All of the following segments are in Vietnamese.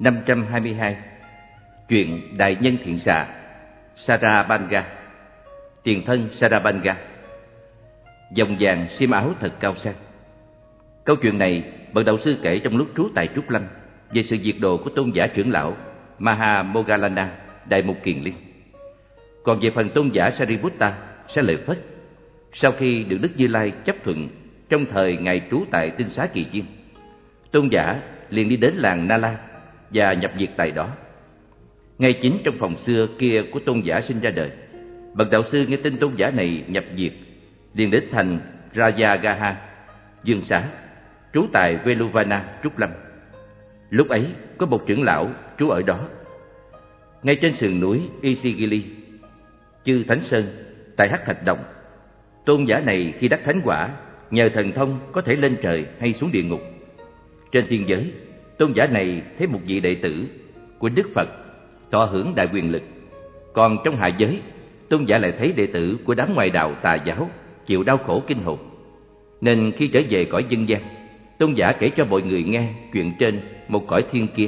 522. Chuyện Đại Nhân Thiện Xạ Sarabanga. Tiền thân Sarabanga. Dòng vàng xiêm áo thật cao sang. Câu chuyện này bậc đạo sư kể trong lúc trú tại Trúc Lâm về sự diệt độ của tôn giả trưởng lão Mahamoggallana Đại Mục Kiền Liên. Còn về phần tôn giả Sariputta sẽ lời phất sau khi được Đức Như Lai chấp thuận trong thời ngài trú tại Tinh Xá Kỳ Viên, tôn giả liền đi đến làng Nala và nhập diệt tại đó. Ngay chính trong phòng xưa kia của tôn giả sinh ra đời, bậc đạo sư nghe tin tôn giả này nhập diệt, liền đến thành Rajagaha, Dương Xá, trú tại Veluvana, Trúc Lâm. Lúc ấy có một trưởng lão trú ở đó. Ngay trên sườn núi Isigili, Chư Thánh Sơn, tại Hắc Thạch Đồng, tôn giả này khi đắc thánh quả, nhờ thần thông có thể lên trời hay xuống địa ngục. Trên thiên giới, tôn giả này thấy một vị đệ tử của Đức Phật thọ hưởng đại quyền lực. Còn trong hạ giới, tôn giả lại thấy đệ tử của đám ngoại đạo tà giáo chịu đau khổ kinh hồn. Nên khi trở về cõi dân gian, tôn giả kể cho mọi người nghe chuyện trên một cõi thiên kia.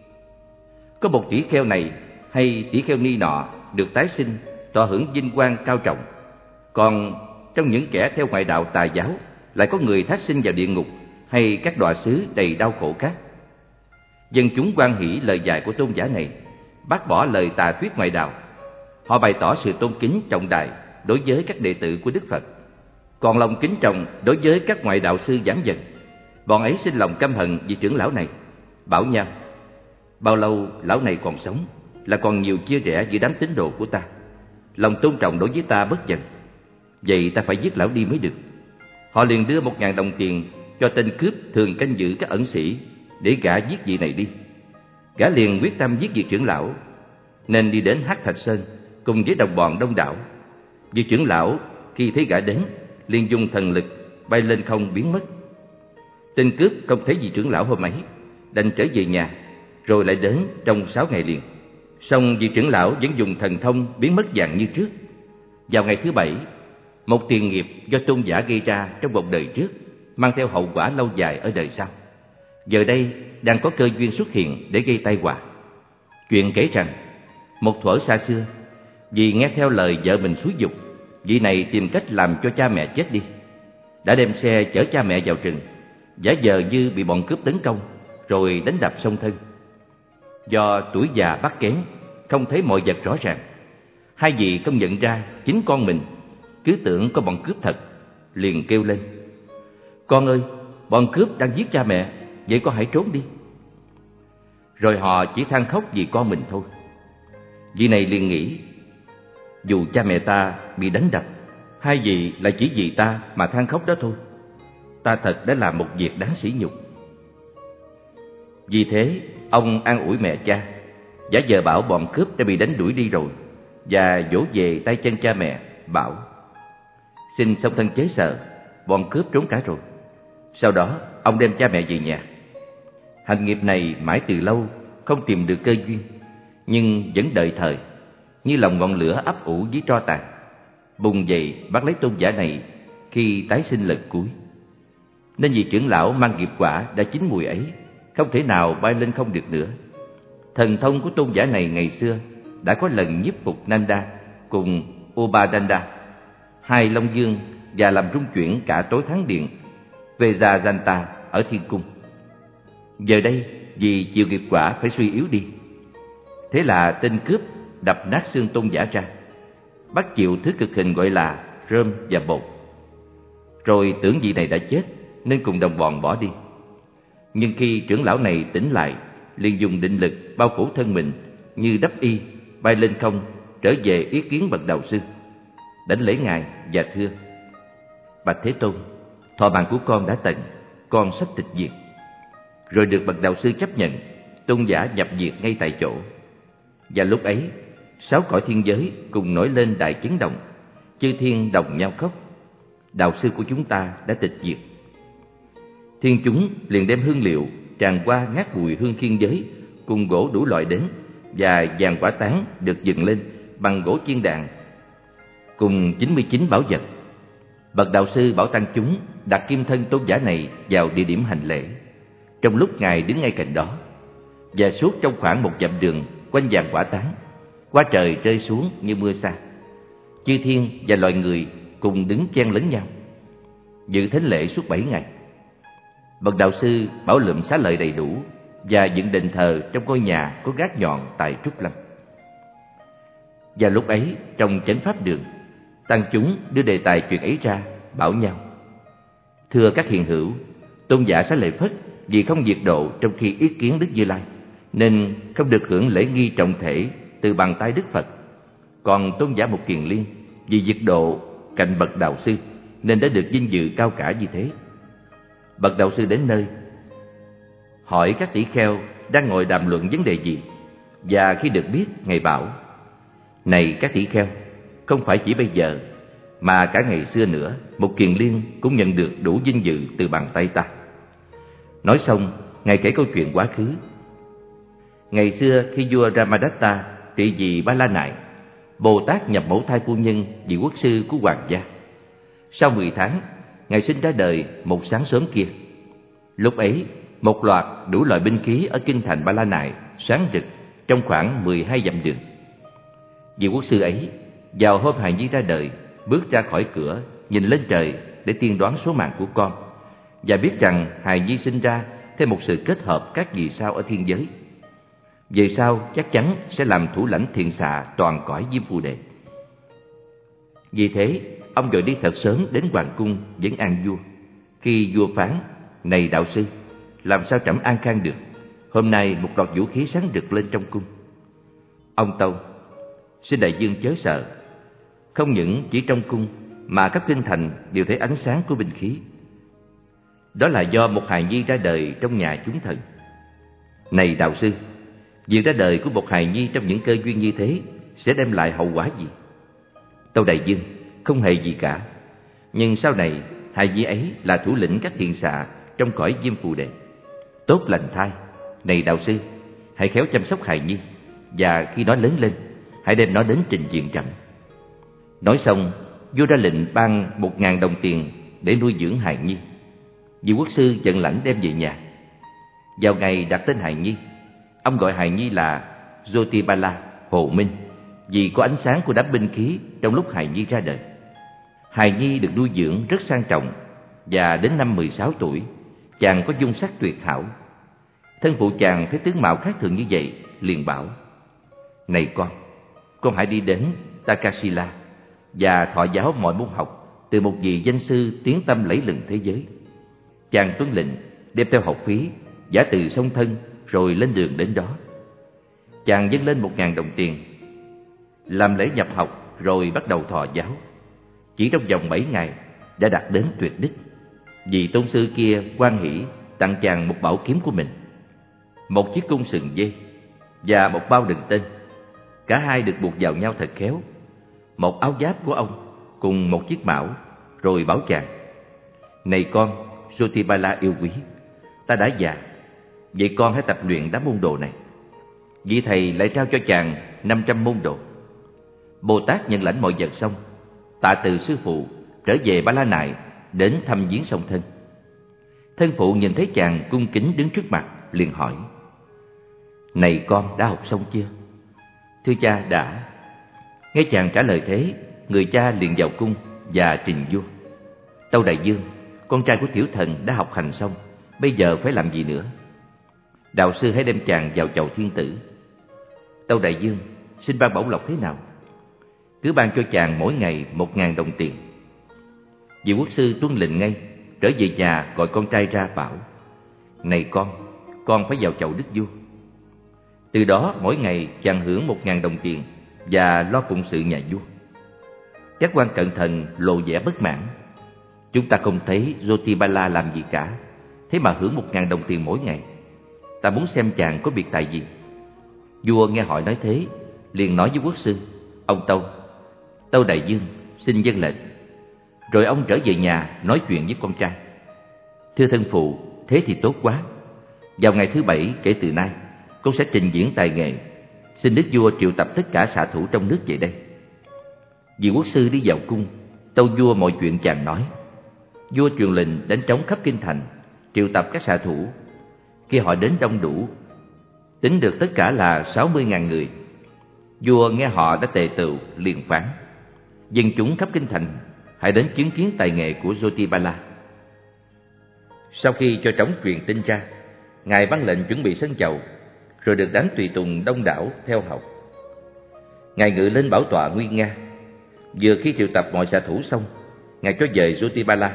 Có một tỷ kheo này hay tỷ kheo ni nọ được tái sinh, thọ hưởng vinh quang cao trọng. Còn trong những kẻ theo ngoại đạo tà giáo, lại có người thác sinh vào địa ngục hay các đọa xứ đầy đau khổ khác. Dân chúng hoan hỷ lời dạy của tôn giả này, bác bỏ lời tà thuyết ngoại đạo. Họ bày tỏ sự tôn kính trọng đại đối với các đệ tử của Đức Phật, còn lòng kính trọng đối với các ngoại đạo sư giảng dần. Bọn ấy sinh lòng căm hận vì trưởng lão này, bảo nhau: bao lâu lão này còn sống là còn nhiều chia rẽ giữa đám tín đồ của ta. Lòng tôn trọng đối với ta bất dần, vậy ta phải giết lão đi mới được. Họ liền đưa 1.000 đồng tiền cho tên cướp thường canh giữ các ẩn sĩ để gã giết vị này đi. Gã liền quyết tâm giết vị trưởng lão, nên đi đến Hắc Thạch Sơn cùng với đồng bọn đông đảo. Vị trưởng lão khi thấy gã đến, liền dùng thần lực bay lên không biến mất. Tên cướp không thấy vị trưởng lão hôm ấy, đành trở về nhà, rồi lại đến trong 6 ngày liền. Song vị trưởng lão vẫn dùng thần thông biến mất dạng như trước. Vào ngày thứ 7, một tiền nghiệp do tôn giả gây ra trong một đời trước mang theo hậu quả lâu dài ở đời sau, giờ đây đang có cơ duyên xuất hiện để gây tai họa. Chuyện kể rằng, một thuở xa xưa, vì nghe theo lời vợ mình xúi giục, vị này tìm cách làm cho cha mẹ chết đi, đã đem xe chở cha mẹ vào rừng, giả vờ như bị bọn cướp tấn công, rồi đánh đập song thân. Do tuổi già bắt kén, không thấy mọi vật rõ ràng, hai vị không nhận ra chính con mình, cứ tưởng có bọn cướp thật, liền kêu lên: con ơi, bọn cướp đang giết cha mẹ, vậy con hãy trốn đi. Rồi họ chỉ than khóc vì con mình thôi. Vị này liền nghĩ: dù cha mẹ ta bị đánh đập, hai vị lại chỉ vì ta mà than khóc đó thôi. Ta thật đã làm một việc đáng sỉ nhục. Vì thế ông an ủi mẹ cha, giả vờ bảo bọn cướp đã bị đánh đuổi đi rồi, và vỗ về tay chân cha mẹ, bảo: xin song thân chớ sợ, bọn cướp trốn cả rồi. Sau đó ông đem cha mẹ về nhà. Hành nghiệp này mãi từ lâu không tìm được cơ duyên, nhưng vẫn đợi thời, như lòng ngọn lửa ấp ủ dưới tro tàn, bùng dậy bắt lấy tôn giả này khi tái sinh lần cuối. Nên vì trưởng lão mang nghiệp quả đã chín mùi ấy, không thể nào bay lên không được nữa. Thần thông của tôn giả này ngày xưa đã có lần nhiếp phục Nanda cùng Upadanda, hai long dương, và làm rung chuyển cả tối thắng điện Vejayanta ở thiên cung. Giờ đây vì chịu nghiệp quả phải suy yếu đi, thế là tên cướp đập nát xương tôn giả ra, bắt chịu thứ cực hình gọi là rơm và bột. Rồi tưởng vị này đã chết nên cùng đồng bọn bỏ đi. Nhưng khi trưởng lão này tỉnh lại, liền dùng định lực bao phủ thân mình như đắp y, bay lên không trở về ý kiến bậc đạo sư, đảnh lễ ngài và thưa: bạch Thế Tôn, thọ mạng của con đã tận, con sắp tịch diệt. Rồi được bậc đạo sư chấp nhận, tôn giả nhập diệt ngay tại chỗ. Và lúc ấy 6 cõi thiên giới cùng nổi lên đại chấn động, chư thiên đồng nhau khóc: đạo sư của chúng ta đã tịch diệt. Thiên chúng liền đem hương liệu tràn qua ngát mùi hương thiên giới cùng gỗ đủ loại đến, và vàng quả tán được dựng lên bằng gỗ chiên đàn cùng 99 bảo vật. Bậc đạo sư bảo tăng chúng đặt kim thân tôn giả này vào địa điểm hành lễ. Trong lúc ngài đứng ngay cạnh đó, và suốt trong khoảng 1 dặm đường quanh vàng quả tán, hoa trời rơi xuống như mưa sa. Chư thiên và loài người cùng đứng chen lấn nhau, dự thánh lễ suốt 7 ngày. Bậc đạo sư bảo lượm xá lợi đầy đủ và dựng đền thờ trong ngôi nhà có gác nhọn tại Trúc Lâm. Và lúc ấy, trong chánh pháp đường, tăng chúng đưa đề tài chuyện ấy ra, bảo nhau: thưa các hiền hữu, tôn giả Xá Lợi Phất vì không diệt độ trong khi yết kiến Đức Như Lai, nên không được hưởng lễ nghi trọng thể từ bàn tay Đức Phật. Còn tôn giả Mục Kiền Liên vì diệt độ cạnh bậc đạo sư, nên đã được vinh dự cao cả như thế. Bậc đạo sư đến nơi, hỏi các tỷ kheo đang ngồi đàm luận vấn đề gì, và khi được biết, Ngài bảo: này các tỷ kheo, không phải chỉ bây giờ, mà cả ngày xưa nữa, Mục Kiền Liên cũng nhận được đủ vinh dự từ bàn tay ta. Nói xong, Ngài kể câu chuyện quá khứ. Ngày xưa khi vua Ramadatta trị vì Ba La Nại, Bồ Tát nhập mẫu thai phu nhân vị quốc sư của hoàng gia. Sau 10 tháng, Ngài sinh ra đời một sáng sớm kia. Lúc ấy, một loạt đủ loại binh khí ở kinh thành Ba La Nại sáng rực trong khoảng 12 dặm đường. Vị quốc sư ấy vào hôm hài nhi ra đời, bước ra khỏi cửa, nhìn lên trời để tiên đoán số mạng của con, và biết rằng hài nhi sinh ra theo một sự kết hợp các vì sao ở thiên giới. Về sau chắc chắn sẽ làm thủ lãnh thiện xạ toàn cõi Diêm Phù Đề. Vì thế, ông vội đi thật sớm đến hoàng cung vấn an vua. Khi vua phán: này đạo sư, làm sao trẫm an khang được? Hôm nay một loạt vũ khí sáng rực lên trong cung. Ông tâu: xin đại vương chớ sợ. Không những chỉ trong cung, mà khắp kinh thành đều thấy ánh sáng của binh khí. Đó là do một hài nhi ra đời trong nhà chúng thần. Này đạo sư, việc ra đời của một hài nhi trong những cơ duyên như thế sẽ đem lại hậu quả gì? Tâu đại vương: không hề gì cả. Nhưng sau này, hài nhi ấy là thủ lĩnh các thiện xạ trong cõi Diêm Phù Đề, tốt lành thai. Này đạo sư, hãy khéo chăm sóc hài nhi, và khi nó lớn lên, hãy đem nó đến trình diện trẫm. Nói xong, vua ra lệnh ban 1000 đồng tiền để nuôi dưỡng hài nhi. Vị quốc sư giận lãnh đem về nhà. Vào ngày đặt tên hài nhi, ông gọi hài nhi là Jyotipala, Hồ Minh, vì có ánh sáng của đám binh khí trong lúc hài nhi ra đời. Hài nhi được nuôi dưỡng rất sang trọng, và đến năm 16 tuổi, chàng có dung sắc tuyệt hảo. Thân phụ chàng thấy tướng mạo khác thường như vậy, liền bảo: này con hãy đi đến Takasila và thọ giáo mọi môn học từ một vị danh sư tiếng tăm lẫy lừng thế giới. Chàng tuân lệnh, đem theo học phí, giả từ song thân, rồi lên đường đến đó. Chàng dâng lên 1000 đồng tiền, làm lễ nhập học, rồi bắt đầu thọ giáo. Chỉ trong vòng 7 ngày đã đạt đến tuyệt đích. Vị tôn sư kia hoan hỉ tặng chàng một bảo kiếm của mình, một chiếc cung sừng dê và một bao đựng tên. Cả hai được buộc vào nhau thật khéo, một áo giáp của ông cùng một chiếc mão, rồi bảo chàng: này con Jyotipala yêu quý, ta đã già, vậy con hãy tập luyện đám môn đồ này. Vị thầy lại trao cho chàng 500 môn đồ. Bồ Tát nhận lãnh mọi vật xong, tạ từ sư phụ, trở về Ba La Nại đến thăm viếng song thân. Thân phụ nhìn thấy chàng cung kính đứng trước mặt, liền hỏi: này con đã học xong chưa? Thưa cha, đã. Nghe chàng trả lời thế, người cha liền vào cung và trình vua: tâu đại vương, con trai của tiểu thần đã học hành xong, bây giờ phải làm gì nữa? Đạo sư hãy đem chàng vào chầu thiên tử. Tâu đại vương, xin ban bổng lộc thế nào? Cứ ban cho chàng mỗi ngày 1000 đồng tiền. Vị quốc sư tuân lệnh ngay, trở về nhà gọi con trai ra bảo: này con phải vào chầu đức vua. Từ đó mỗi ngày chàng hưởng 1000 đồng tiền và lo phụng sự nhà vua. Các quan cận thần lộ vẻ bất mãn: chúng ta không thấy Jyotipala làm gì cả, thế mà hưởng 1000 đồng tiền mỗi ngày. Ta muốn xem chàng có biệt tài gì. Vua nghe hỏi nói thế, liền nói với quốc sư: ông Tâu đại vương, xin vâng lệnh. Rồi ông trở về nhà nói chuyện với con trai: thưa thân phụ, thế thì tốt quá. Vào ngày thứ 7 kể từ nay, con sẽ trình diễn tài nghệ. Xin đức vua triệu tập tất cả xạ thủ trong nước về đây. Vị quốc sư đi vào cung, tâu vua mọi chuyện chàng nói. Vua truyền lệnh đánh trống khắp kinh thành, triệu tập các xạ thủ. Khi họ đến đông đủ, Tính được tất cả là 60.000 người. Vua nghe họ đã tề tựu liền phán: dân chúng khắp kinh thành hãy đến chứng kiến tài nghệ của Jotibala. Sau khi cho trống truyền tin ra, ngài ban lệnh chuẩn bị sân chầu, rồi được đám tùy tùng đông đảo theo học. Ngài ngự lên bảo tọa nguy nga. Vừa khi triệu tập mọi xạ thủ xong, ngài cho dời Jotibala.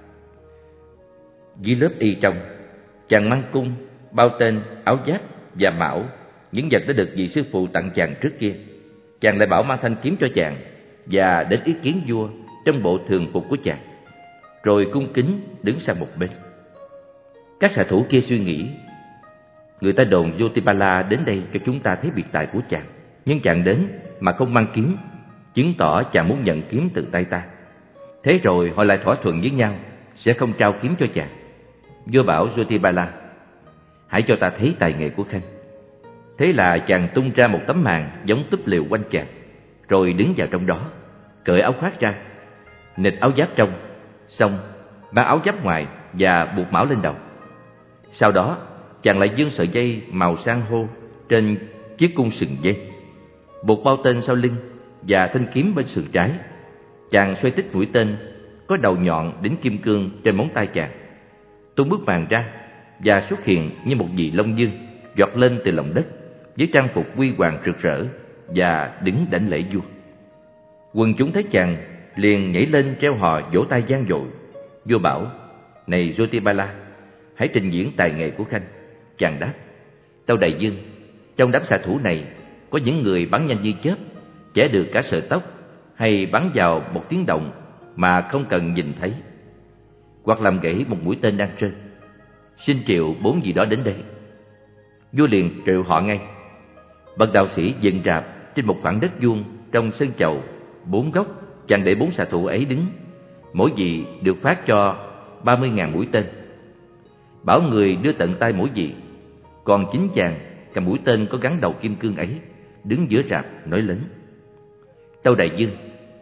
Dưới lớp y trong, chàng mang cung, bao tên, áo giáp và mão, những vật đã được vị sư phụ tặng chàng trước kia. Chàng lại bảo mang thanh kiếm cho chàng và đến ý kiến vua trong bộ thường phục của chàng, rồi cung kính đứng sang một bên. Các xạ thủ kia suy nghĩ: người ta đồn Jotibala đến đây cho chúng ta thấy biệt tài của chàng, nhưng chàng đến mà không mang kiếm, chứng tỏ chàng muốn nhận kiếm từ tay ta. Thế rồi họ lại thỏa thuận với nhau sẽ không trao kiếm cho chàng. Vua bảo Jotibala: hãy cho ta thấy tài nghệ của khanh. Thế là chàng tung ra một tấm màn giống túp lều quanh chàng, rồi đứng vào trong đó, cởi áo khoác ra, nịt áo giáp trong, xong mang áo giáp ngoài và buộc mão lên đầu. Sau đó chàng lại dương sợi dây màu san hô trên chiếc cung sừng dây, buộc bao tên sau lưng và thanh kiếm bên sườn trái. Chàng xoay tích mũi tên có đầu nhọn đính kim cương trên móng tay chàng, tung bức màn ra và xuất hiện như một vị long dương giọt lên từ lòng đất với trang phục huy hoàng rực rỡ và đứng đảnh lễ vua. Quần chúng thấy chàng liền nhảy lên reo hò vỗ tay vang dội. Vua bảo: này Jotibala, hãy trình diễn tài nghệ của khanh. Chàng đáp: tâu đại vương, trong đám xạ thủ này có những người bắn nhanh như chớp, chẻ được cả sợi tóc, hay bắn vào một tiếng động mà không cần nhìn thấy, hoặc làm gãy một mũi tên đang rơi. Xin triệu 4 vị đó đến đây. Vua liền triệu họ ngay. Bậc đạo sĩ dựng rạp trên một khoảng đất vuông trong sân chầu 4 góc. Chàng để 4 xạ thủ ấy đứng, mỗi vị được phát cho 30.000 mũi tên, bảo người đưa tận tay mỗi vị. Còn chính chàng cầm mũi tên có gắn đầu kim cương ấy, đứng giữa rạp nói lớn: tâu đại vương,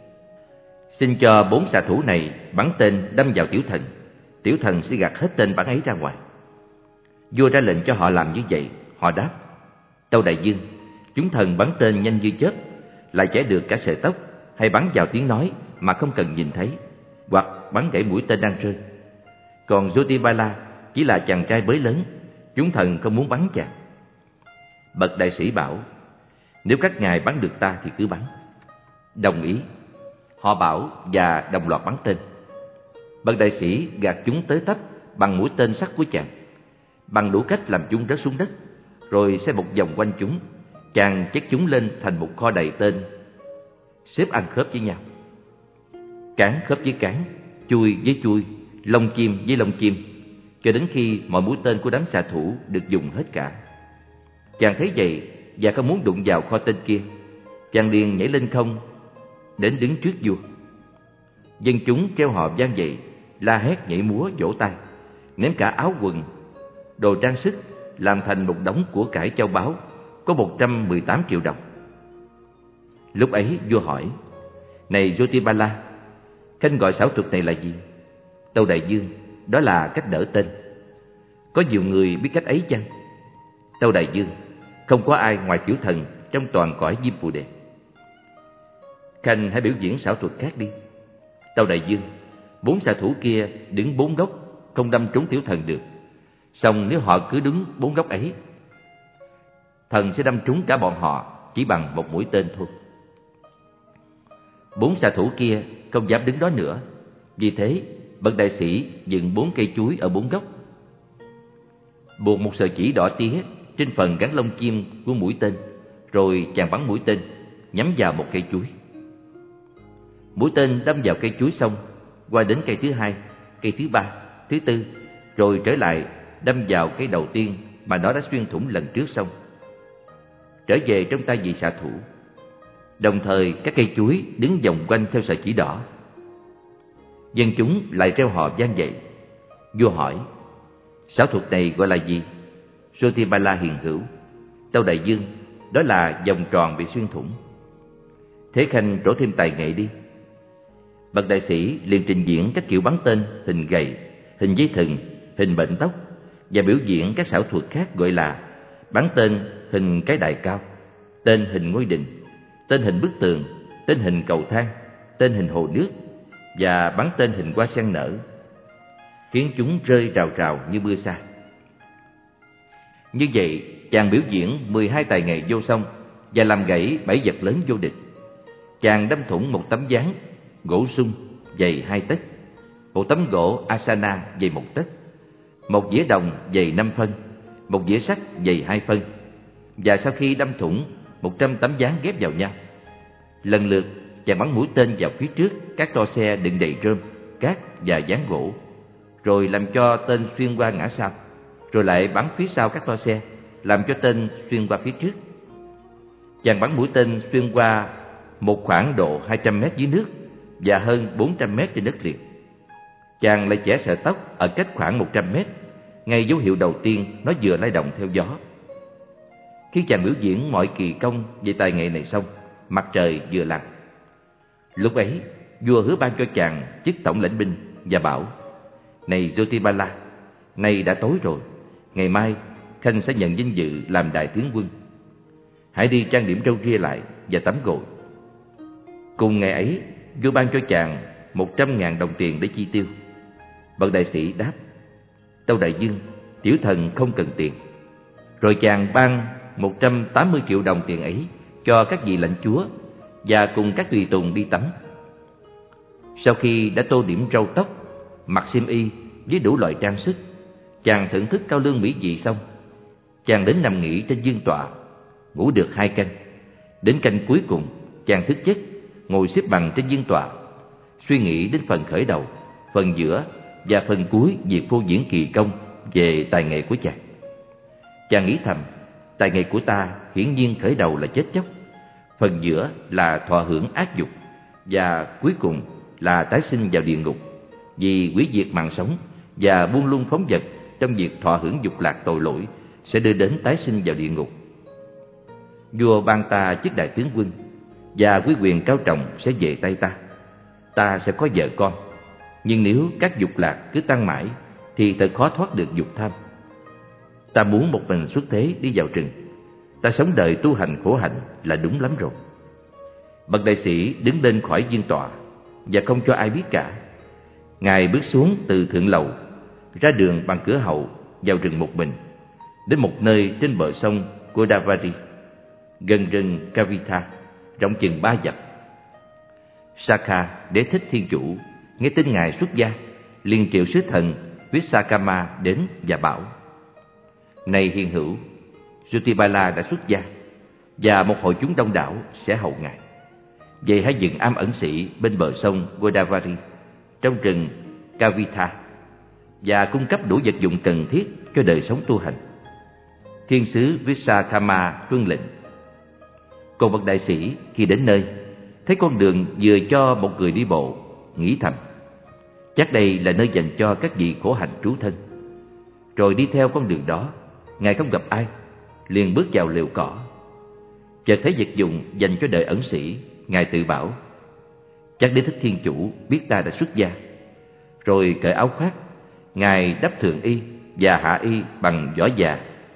xin cho 4 xạ thủ này bắn tên đâm vào tiểu thần. Tiểu thần sẽ gạt hết tên bắn ấy ra ngoài. Vua ra lệnh cho họ làm như vậy. Họ đáp: tâu đại vương, chúng thần bắn tên nhanh như chớp, lại chẻ được cả sợi tóc, hay bắn vào tiếng nói mà không cần nhìn thấy, hoặc bắn gãy mũi tên đang rơi. Còn Jotibala chỉ là chàng trai mới lớn, chúng thần không muốn bắn chàng. Bậc đại sĩ bảo: nếu các ngài bắn được ta thì cứ bắn. Đồng ý. Họ bảo và đồng loạt bắn tên. Bậc đại sĩ gạt chúng tới tấp bằng mũi tên sắt của chàng, bằng đủ cách làm chúng rớt xuống đất, rồi xoay một vòng quanh chúng. Chàng chất chúng lên thành một kho đầy tên, xếp ăn khớp với nhau, cán khớp với cán, chui với chui, lông chim với lông chim, cho đến khi mọi mũi tên của đám xạ thủ được dùng hết cả. Chàng thấy vậy và không muốn đụng vào kho tên kia, chàng liền nhảy lên không đến đứng trước vua. Dân chúng kêu họ vang dậy, la hét nhảy múa vỗ tay, ném cả áo quần, đồ trang sức, làm thành một đống của cải châu báu có 118 triệu đồng. Lúc ấy vua hỏi: này Jotibala, khanh gọi xảo thuật này là gì? Tâu đại vương, đó là cách đỡ tên. Có nhiều người biết cách ấy chăng? Tâu đại vương, không có ai ngoài tiểu thần trong toàn cõi Diêm Phù Đề. Khanh hãy biểu diễn xảo thuật khác đi. Tâu đại vương, 4 xạ thủ kia đứng 4 góc, không đâm trúng tiểu thần được. Song nếu họ cứ đứng 4 góc ấy, thần sẽ đâm trúng cả bọn họ chỉ bằng một mũi tên thôi. 4 xạ thủ kia không dám đứng đó nữa. Vì thế bậc đại sĩ dựng 4 cây chuối ở 4 góc, buộc một sợi chỉ đỏ tía trên phần gắn lông chim của mũi tên, rồi chàng bắn mũi tên nhắm vào một cây chuối. Mũi tên đâm vào cây chuối xong, qua đến cây thứ 2, cây thứ 3, thứ 4, rồi trở lại đâm vào cây đầu tiên mà nó đã xuyên thủng lần trước xong, trở về trong tay vị xạ thủ. Đồng thời các cây chuối đứng vòng quanh theo sợi chỉ đỏ. Dân chúng lại reo hò vang dậy. Vua hỏi: xảo thuật này gọi là gì? Jotibala hiền hữu, tâu đại vương, đó là vòng tròn bị xuyên thủng. Thế khanh trổ thêm tài nghệ đi. Bậc đại sĩ liền trình diễn các kiểu bắn tên hình gậy, hình dây thừng, hình bệnh tóc, và biểu diễn các xảo thuật khác gọi là bắn tên hình cái đài cao, tên hình ngôi đình, tên hình bức tường, tên hình cầu thang, tên hình hồ nước và bắn tên hình hoa sen nở, khiến chúng rơi rào rào như mưa sa. Như vậy, chàng biểu diễn 12 tài nghệ vô song và làm gãy 7 vật lớn vô địch. Chàng đâm thủng một tấm ván gỗ sung dày 2 tấc, một tấm gỗ asana dày 1 tấc, một dĩa đồng dày 5 phân, một dĩa sắt dày 2 phân. Và sau khi đâm thủng 100 tấm ván ghép vào nhau, lần lượt chàng bắn mũi tên vào phía trước các toa xe đựng đầy rơm, cát và ván gỗ, rồi làm cho tên xuyên qua ngã sau, rồi lại bắn phía sau các toa xe, làm cho tên xuyên qua phía trước. Chàng bắn mũi tên xuyên qua một khoảng độ 200 mét dưới nước và hơn 400 mét trên đất liền. Chàng lại chẻ sợi tóc ở cách khoảng 100 mét, ngay dấu hiệu đầu tiên nó vừa lay động theo gió. Khi chàng biểu diễn mọi kỳ công về tài nghệ này xong, mặt trời vừa lặn. Lúc ấy, vua hứa ban cho chàng chức tổng lãnh binh và bảo: "Này Jyotipala, nay đã tối rồi, ngày mai Khanh sẽ nhận vinh dự làm đại tướng quân. Hãy đi trang điểm râu ria lại và tắm gội." Cùng ngày ấy, vua ban cho chàng 100.000 đồng tiền để chi tiêu. Bậc đại sĩ đáp: "Tâu đại vương, tiểu thần không cần tiền." Rồi chàng ban 180 triệu đồng tiền ấy cho các vị lãnh chúa và cùng các tùy tùng đi tắm. Sau khi đã tô điểm râu tóc, mặc xiêm y với đủ loại trang sức, chàng thưởng thức cao lương mỹ vị xong, chàng đến nằm nghỉ trên vương tọa, ngủ được 2 canh. Đến canh cuối cùng, chàng thức giấc, ngồi xếp bằng trên vương tọa, suy nghĩ đến phần khởi đầu, phần giữa và phần cuối việc phô diễn kỳ công về tài nghệ của chàng. Chàng nghĩ thầm, tài nghệ của ta hiển nhiên khởi đầu là chết chóc, phần giữa là thọ hưởng ác dục, và cuối cùng là tái sinh vào địa ngục, vì hủy diệt mạng sống và buông lung phóng vật trong việc thọ hưởng dục lạc tội lỗi sẽ đưa đến tái sinh vào địa ngục. Vua ban ta chức đại tướng quân và quý quyền cao trọng sẽ về tay ta. Ta sẽ có vợ con, nhưng nếu các dục lạc cứ tăng mãi thì thật khó thoát được dục tham. Ta muốn một mình xuất thế đi vào rừng. Ta sống đời tu hành khổ hạnh là đúng lắm rồi. Bậc đại sĩ đứng lên khỏi vương tọa và không cho ai biết cả. Ngài bước xuống từ thượng lầu, ra đường bằng cửa hậu, vào rừng một mình, đến một nơi trên bờ sông Godavari, gần rừng Kavitha, rộng chừng 3 dặm. Sakha, đế thích thiên chủ, nghe tin ngài xuất gia, liền triệu sứ thần Vishakama đến và bảo: "Này hiền hữu, Jyotipala đã xuất gia và một hội chúng đông đảo sẽ hầu ngài. Vậy hãy dựng am ẩn sĩ bên bờ sông Godavari, trong rừng Kavitha, và cung cấp đủ vật dụng cần thiết cho đời sống tu hành." Thiên sứ Vishakama tuân lệnh. Còn bậc đại sĩ khi đến nơi, thấy con đường vừa cho một người đi bộ, nghĩ thầm: chắc đây là nơi dành cho các vị khổ hạnh trú thân. Rồi đi theo con đường đó, ngài không gặp ai, liền bước vào lều cỏ. Chợt thấy vật dụng dành cho đời ẩn sĩ, ngài tự bảo: chắc đế thích thiên chủ biết ta đã xuất gia. Rồi cởi áo khoác, ngài đắp thượng y và hạ y bằng vỏ già,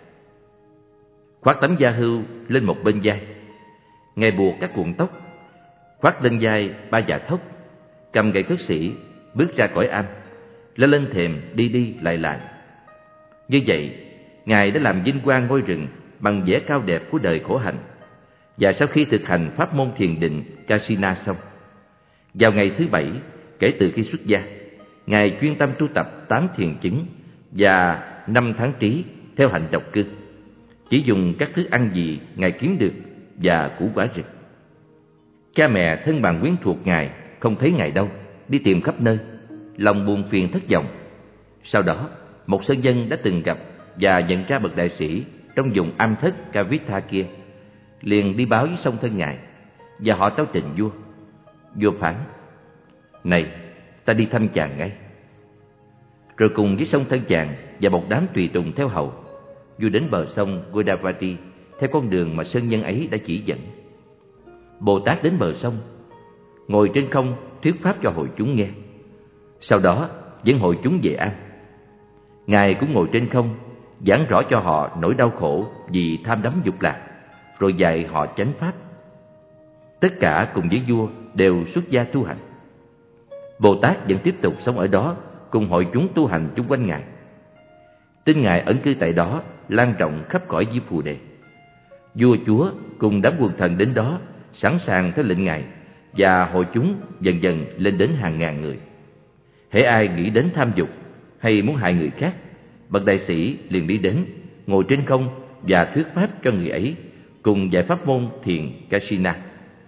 khoác tấm da hưu lên một bên vai. Ngài buộc các cuộn tóc, khoác lên vai 3 dạ thóc, cầm gậy khất sĩ, bước ra khỏi am, lên thềm đi đi lại lại. Như vậy, ngài đã làm vinh quang ngôi rừng bằng vẻ cao đẹp của đời khổ hạnh. Và sau khi thực hành pháp môn thiền định Kasina xong, vào ngày thứ 7 kể từ khi xuất gia, ngài chuyên tâm tu tập 8 thiền chứng và 5 tháng trí theo hạnh độc cư, chỉ dùng các thức ăn gì ngài kiếm được và củ quả rừng. Cha mẹ thân bằng quyến thuộc ngài không thấy ngài đâu, đi tìm khắp nơi, lòng buồn phiền thất vọng. Sau đó, một sơn dân đã từng gặp và nhận ra bậc đại sĩ trong vùng am thất Kavitha kia, liền đi báo với song thân ngài, và họ tâu trình vua. Vua phán: "Này, ta đi thăm chàng ngay." Rồi cùng với song thân chàng và một đám tùy tùng theo hầu, vua đến bờ sông Godavari theo con đường mà sơn nhân ấy đã chỉ dẫn. Bồ Tát đến bờ sông, ngồi trên không thuyết pháp cho hội chúng nghe. Sau đó dẫn hội chúng về am. Ngài cũng ngồi trên không giảng rõ cho họ nỗi đau khổ vì tham đắm dục lạc, rồi dạy họ chánh pháp. Tất cả cùng với vua đều xuất gia tu hành. Bồ Tát vẫn tiếp tục sống ở đó cùng hội chúng tu hành chung quanh Ngài. Tin Ngài ẩn cư tại đó lan rộng khắp cõi Di Phù Đề. Vua chúa cùng đám quần thần đến đó sẵn sàng theo lệnh Ngài, và hội chúng dần dần lên đến hàng ngàn người. Hễ ai nghĩ đến tham dục hay muốn hại người khác, bậc đại sĩ liền đi đến, ngồi trên không và thuyết pháp cho người ấy, cùng dạy pháp môn thiền Kasina.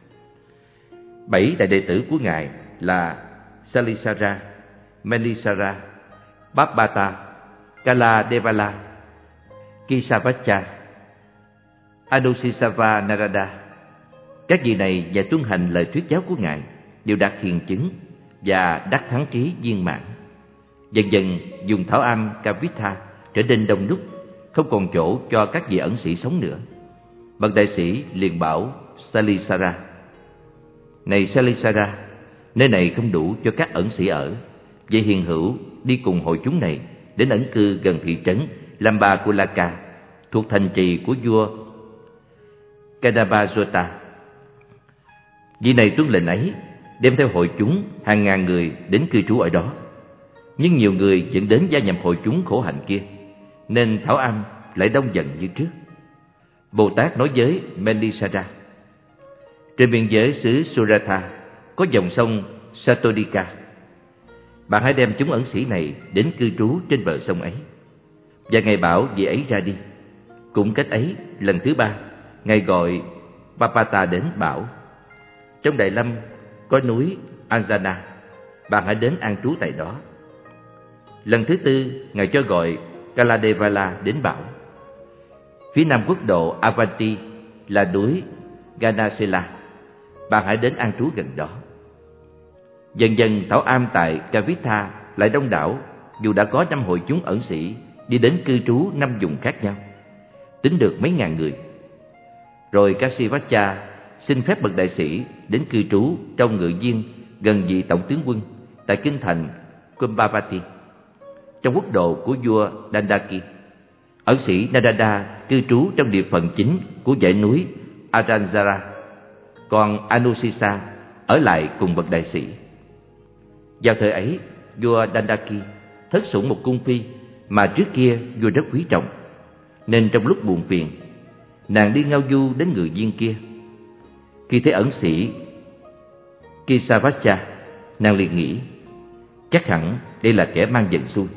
7 đại đệ tử của Ngài là Salisara, Manisara, Babbata, Kaladevala, Kisavacha, Anusisava Narada. Các vị này dạy tuân hành lời thuyết giáo của Ngài, đều đạt hiền chứng và đắc thắng trí viên mãn. Dần dần dùng thảo am Kavitha trở nên đông đúc, không còn chỗ cho các vị ẩn sĩ sống nữa. Bậc đại sĩ liền bảo Salisara: Này Salisara, nơi này không đủ cho các ẩn sĩ ở, vậy hiền hữu đi cùng hội chúng này đến ẩn cư gần thị trấn Lambakulaka, thuộc thành trì của vua Kadabajota. Vị này tuân lệnh ấy, đem theo hội chúng hàng ngàn người đến cư trú ở đó. Nhưng nhiều người vẫn đến gia nhập hội chúng khổ hạnh kia, nên thảo am lại đông dần như trước. Bồ Tát nói với Manisara: Trên biên giới xứ Suratha có dòng sông Satodika. Bạn hãy đem chúng ẩn sĩ này đến cư trú trên bờ sông ấy. Và Ngài bảo vị ấy ra đi. Cũng cách ấy, lần thứ 3, Ngài gọi Babbata đến bảo: Trong Đại Lâm có núi Anjana, bạn hãy đến an trú tại đó. Lần thứ 4, Ngài cho gọi Kaladevala đến bảo: Phía nam quốc độ Avanti là núi Ganasela, bạn hãy đến an trú gần đó. Dần dần thảo am tại Kavitha lại đông đảo, dù đã có 5 hội chúng ẩn sĩ đi đến cư trú 5 vùng khác nhau, tính được mấy ngàn người. Rồi Kasivacha xin phép bậc đại sĩ đến cư trú trong ngự viên gần vị tổng tướng quân tại kinh thành Kumbhavati, trong quốc độ của vua Dandaki. Ẩn sĩ Narada cư trú trong địa phận chính của dãy núi Aranjara, còn Anusisa ở lại cùng bậc đại sĩ. Vào thời ấy, vua Dandaki thất sủng một cung phi mà trước kia vua rất quý trọng, nên trong lúc buồn phiền, nàng đi ngao du đến ngự viên kia. Khi thấy ẩn sĩ Kisavacha, nàng liền nghĩ: Chắc hẳn đây là kẻ mang vận xui.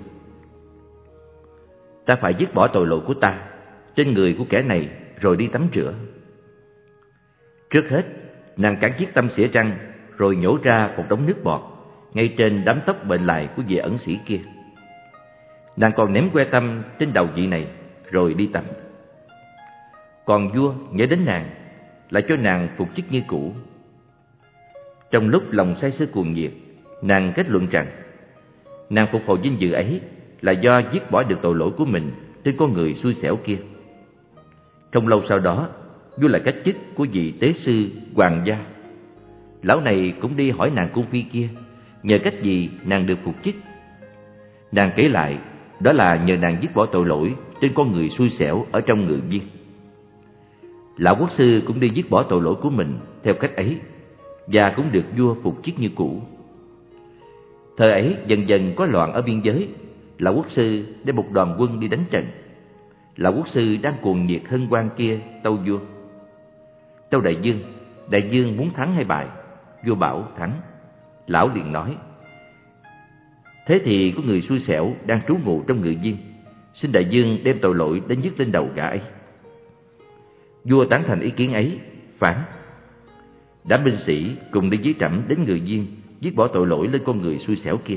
Ta phải dứt bỏ tội lỗi của ta trên người của kẻ này rồi đi tắm rửa. Trước hết, nàng cắn chiếc tâm xỉa răng, rồi nhổ ra một đống nước bọt ngay trên đám tóc bệnh lại của vị ẩn sĩ kia. Nàng còn ném que tăm trên đầu vị này rồi đi tắm. Còn vua nhớ đến nàng, lại cho nàng phục chức như cũ. Trong lúc lòng say sưa cuồng nhiệt, nàng kết luận rằng nàng phục hồi vinh dự ấy là do dứt bỏ được tội lỗi của mình trên con người xui xẻo kia. Không lâu sau đó, vua lại cách chức của vị tế sư Hoàng gia. Lão này cũng đi hỏi nàng cung phi kia nhờ cách gì nàng được phục chức. Nàng kể lại đó là nhờ nàng dứt bỏ tội lỗi trên con người xui xẻo ở trong ngự viên. Lão quốc sư cũng đi dứt bỏ tội lỗi của mình theo cách ấy, và cũng được vua phục chức như cũ. Thời ấy dần dần có loạn ở biên giới. Lão quốc sư đem một đoàn quân đi đánh trận. Lão quốc sư đang cuồng nhiệt hân hoan kia tâu vua: Tâu đại dương muốn thắng hay bại? Vua bảo thắng. Lão liền nói: Thế thì có người xui xẻo đang trú ngụ trong ngự viên, xin đại dương đem tội lỗi đến dứt lên đầu gã ấy. Vua tán thành ý kiến ấy, phán: Đám binh sĩ cùng đi với trẫm đến ngự viên, dứt bỏ tội lỗi lên con người xui xẻo kia.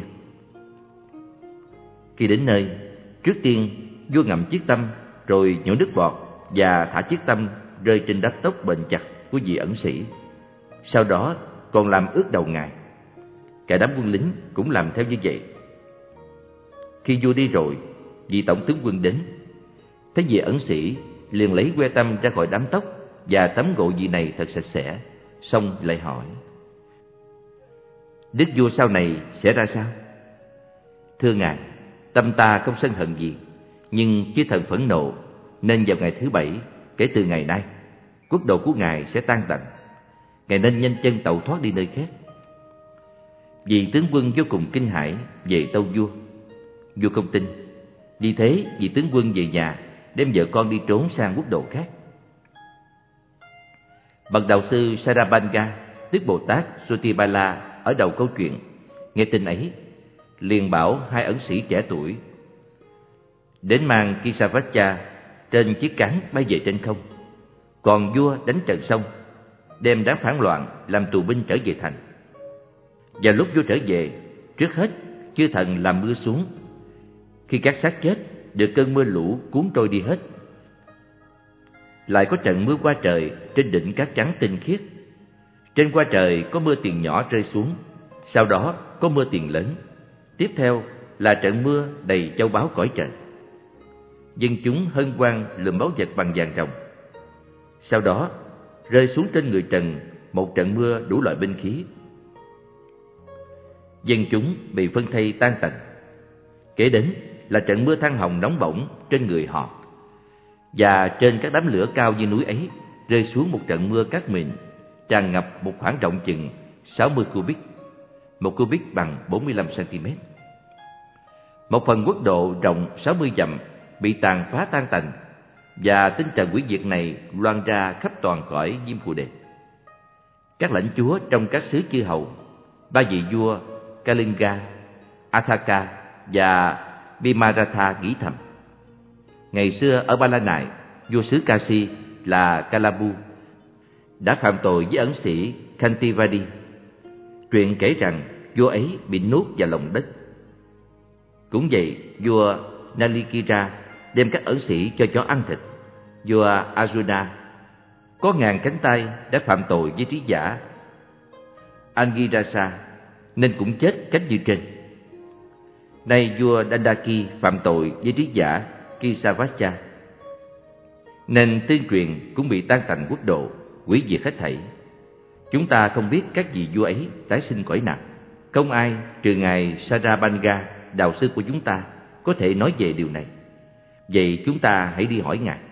Khi đến nơi, trước tiên vua ngậm chiếc tăm, rồi nhổ nước bọt và thả chiếc tăm rơi trên đám tóc bền chặt của vị ẩn sĩ. Sau đó còn làm ướt đầu ngài. Cả đám quân lính cũng làm theo như vậy. Khi vua đi rồi, vị tổng tướng quân đến, thấy vị ẩn sĩ liền lấy que tăm ra khỏi đám tóc và tắm gội vị này thật sạch sẽ, xong lại hỏi: Đức vua sau này sẽ ra sao? Thưa ngài, tâm ta không sân hận gì, Nhưng chư thần phẫn nộ, nên vào ngày thứ 7 kể từ ngày nay, quốc độ của Ngài sẽ tan tành. Ngài nên nhanh chân tẩu thoát đi nơi khác. Vị tướng quân vô cùng kinh hãi về tâu vua. Vua không tin. Vì thế vị tướng quân về nhà, đem vợ con đi trốn sang quốc độ khác. Bậc đạo sư Sarabanga, tức Bồ Tát Sotipala, ở đầu câu chuyện nghe tin ấy, liền bảo hai ẩn sĩ trẻ tuổi đến mang Kisavacha trên chiếc cán bay về trên không. Còn vua đánh trận xong, đem đám phản loạn làm tù binh trở về thành. Và lúc vua trở về, trước hết chư thần làm mưa xuống. Khi các xác chết được cơn mưa lũ cuốn trôi đi hết, lại có trận mưa qua trời trên đỉnh cát trắng tinh khiết. Trên qua trời có mưa tiền nhỏ rơi xuống, sau đó có mưa tiền lớn. Tiếp theo là trận mưa đầy châu báu cõi trời. Dân chúng hân hoan lượm báu vật bằng vàng ròng. Sau đó rơi xuống trên người trần một trận mưa đủ loại binh khí. Dân chúng bị phân thây tan tành. Kế đến là trận mưa than hồng nóng bỏng trên người họ. Và trên các đám lửa cao như núi ấy rơi xuống một trận mưa cát mịn, tràn ngập một khoảng rộng chừng 60 cubit. Một cubit bằng 45 cm. Một phần quốc độ rộng 60 dặm bị tàn phá tan tành, và tinh trần hủy diệt này loan ra khắp toàn cõi Diêm Phù Đề. Các lãnh chúa trong các xứ chư hầu, ba vị vua Kalinga, Athaka và Bimaratha nghĩ thầm: ngày xưa ở Ba La Nại, vua xứ Kasi là Kalabu đã phạm tội với ẩn sĩ Khantivadi. Truyện kể rằng vua ấy bị nuốt vào lòng đất. Cũng vậy, vua Nalikira đem các ẩn sĩ cho chó ăn thịt. Vua Arjuna có 1000 cánh tay đã phạm tội với trí giả Angirasa, nên cũng chết cách như trên. Nay vua Dandaki phạm tội với trí giả Kisavacha, nên tương truyền cũng bị tan tành quốc độ, hủy diệt hết thảy. Chúng ta không biết các vị vua ấy tái sinh cõi nào. Không ai trừ ngài Sarabanga, đạo sư của chúng ta, có thể nói về điều này. Vậy chúng ta hãy đi hỏi ngài.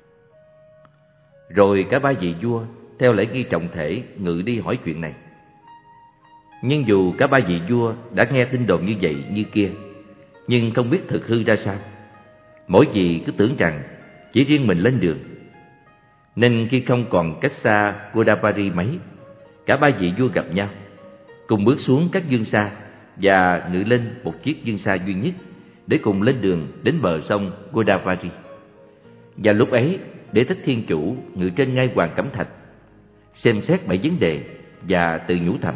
Rồi cả ba vị vua theo lễ nghi trọng thể ngự đi hỏi chuyện này. Nhưng dù cả ba vị vua đã nghe tin đồn như vậy như kia, nhưng không biết thực hư ra sao. Mỗi vị cứ tưởng rằng chỉ riêng mình lên đường. Nên khi không còn cách xa Godavari mấy, cả ba vị vua gặp nhau, cùng bước xuống các dương xa và ngự lên một chiếc dương xa duy nhất để cùng lên đường đến bờ sông Godavari. Và lúc ấy, Đế Thích Thiên Chủ ngự trên ngai hoàng cẩm thạch, xem xét 7 vấn đề và tự nhủ thầm: